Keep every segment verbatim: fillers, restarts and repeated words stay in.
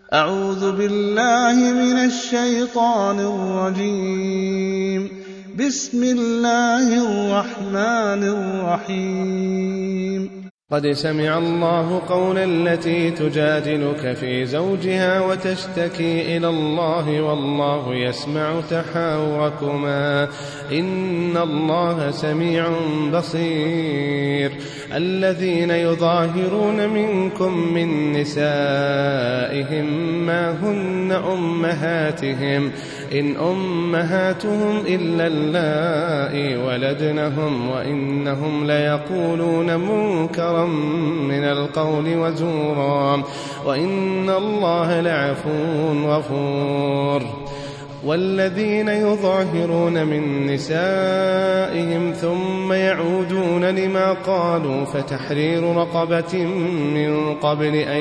أعوذ بالله من الشيطان الرجيم. بسم الله الرحمن الرحيم. قد سمع الله قول التي تجادلك في زوجها وتشتكي إلى الله والله يسمع تحاوركما إن الله سميع بصير. الذين يظاهرون منكم من نسائهم ما هن أمهاتهم إن أمهاتهم إلا اللائي ولدنهم وإنهم ليقولون منكرا من القول وزورا وإن الله لعفو غفور. والذين يظاهرون من نسائهم ثم يعودون لما قالوا فتحرير رقبة من قبل أن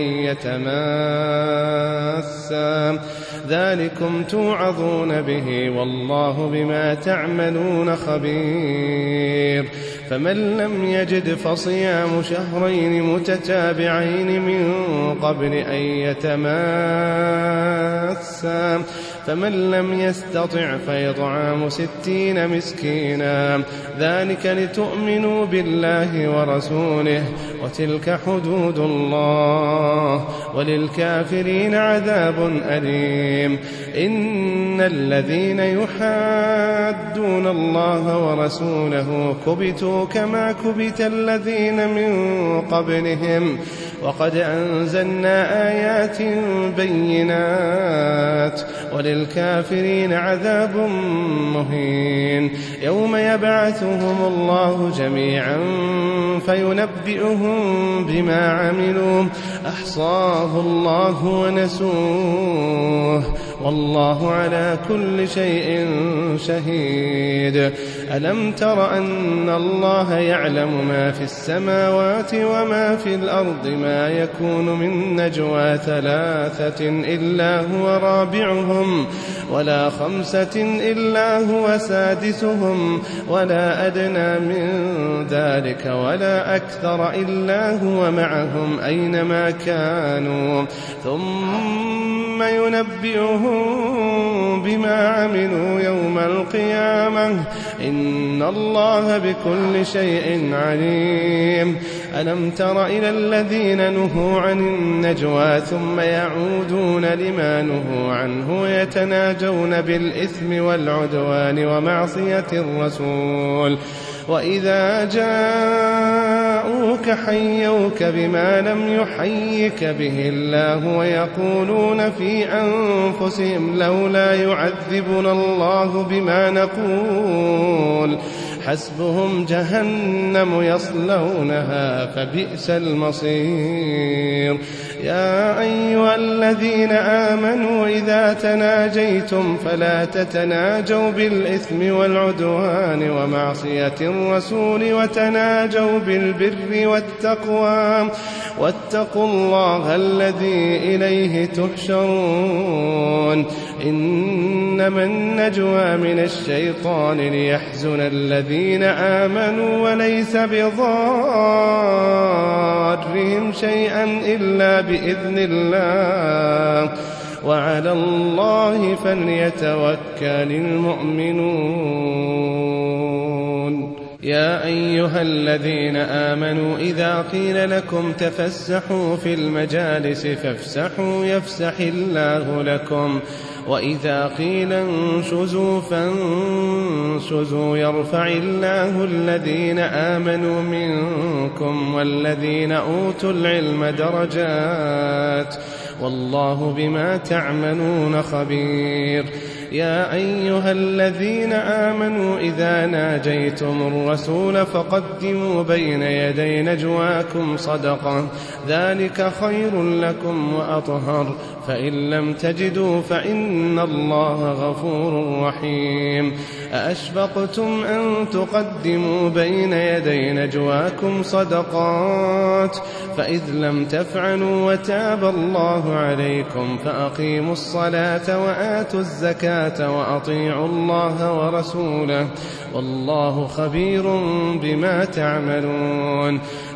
يتماسا ذلكم توعظون به والله بما تعملون خبير. فمن لم يجد فصيام شهرين متتابعين من قبل أن يتماسا فمن لم يستطع فإطعام ستين مسكينا ذلك لتؤمنوا بالله ورسوله وتلك حدود الله وللكافرين عذاب أليم. إن الذين يحادون الله ورسوله كبتوا كما كبت الذين من قبلهم وقد أنزلنا آيات بينات وللكافرين عذاب مهين. يوم يبعثهم الله جميعا فينبئهم بما عملوا أحصاه الله ونسوه والله على كل شيء شهيد. ألم تر أن الله يعلم ما في السماوات وما في الأرض ما يكون من نجوى ثلاثة إلا هو رابعهم ولا خمسة إلا هو سادسهم ولا أدنى من ذلك ولا أكثر إلا هو معهم أينما كانوا ثم ينبئهم بما عملوا يوم القيامة إن الله بكل شيء عليم. ألم تر إلى الذين نهوا عن النجوى ثم يعودون لما نهوا عنه يتناجون بالإثم والعدوان ومعصية الرسول وإذا جاءوك حيوك بما لم يحيك به الله ويقولون في أنفسهم لولا يعذبنا الله بما نقول حسبهم جهنم يصلونها فبئس المصير. يا أيها الذين آمنوا إذا تناجيتم فلا تتناجوا بالإثم والعدوان ومعصية الرسول وتناجوا بالبر والتقوى واتقوا الله الذي إليه تحشرون. إنما النجوى من الشيطان ليحزن الذين آمنوا وليس بضارهم شيئا إلا بإذن الله وعلى الله فليتوكل المؤمنون. يا أيها الذين آمنوا إذا قيل لكم تفسحوا في المجالس فافسحوا يفسح الله لكم وإذا قيل انشزوا فانشزوا يرفع الله الذين آمنوا منكم والذين أوتوا العلم درجات والله بما تعملون خبير. يا أيها الذين آمنوا إذا ناجيتم الرسول فقدموا بين يدي نجواكم صدقة ذلك خير لكم وأطهر فإن لم تجدوا فإن الله غفور رحيم. أأشفقتم أن تقدموا بين يدي نجواكم صدقات فإذ لم تفعلوا وتاب الله عليكم فأقيموا الصلاة وآتوا الزكاة وأطيعوا الله ورسوله والله خبير بما تعملون.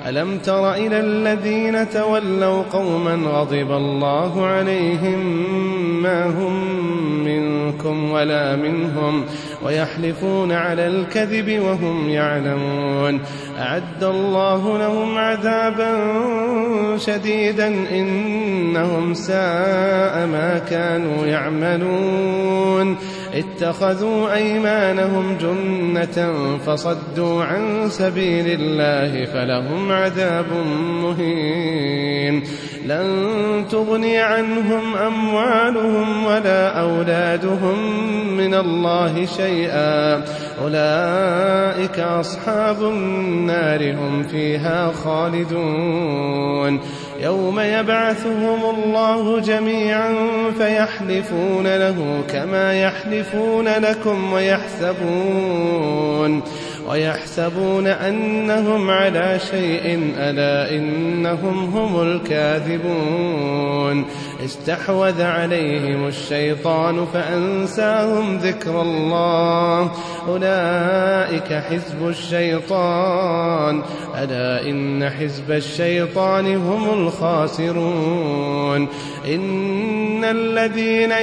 ألم تر إلى الذين تولوا قوما غضب الله عليهم ما هم منكم ولا منهم ويحلفون على الكذب وهم يعلمون أعد الله لهم عذابا شديدا إنهم ساء ما كانوا يعملون اتخذوا أيمانهم جنة فصدوا عن سبيل الله فلهم عذاب مهين لن تغني عنهم أموالهم ولا أولادهم من الله شيئا أولئك أصحاب النار هم فيها خالدون يوم يبعثهم الله جميعا فيحلفون له كما يحلفون لكم ويحسبون ويحسبون أنهم على شيء ألا إنهم هم الكاذبون استحوذ عليهم الشيطان فأنساهم ذكر الله أولئك حزب الشيطان ألا إن حزب الشيطان هم الخاسرون إن الذين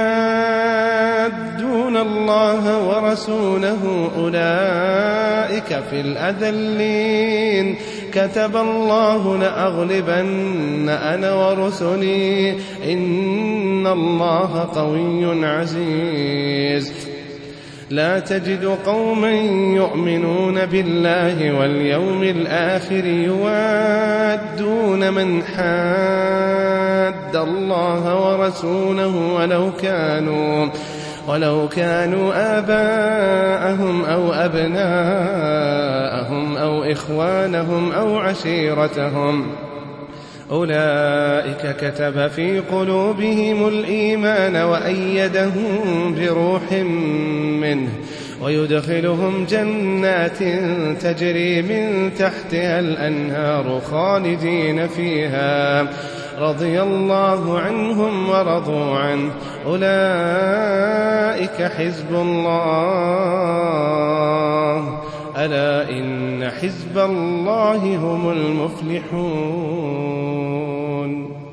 يحادون الله ورسوله أولئك في الأذلين كتب الله لأغلبن أنا ورسلي إن الله قوي عزيز لا تجد قوما يؤمنون بالله واليوم الآخر يوادون من حاد الله ورسوله ولو كانوا ولو كانوا آباءهم أو أبناءهم أو إخوانهم أو عشيرتهم أولئك كتب في قلوبهم الإيمان وأيدهم بروح منه ويدخلهم جنات تجري من تحتها الأنهار خالدين فيها رضي الله عنهم ورضوا عنه أولئك حزب الله ألا إن حزب الله هم المفلحون.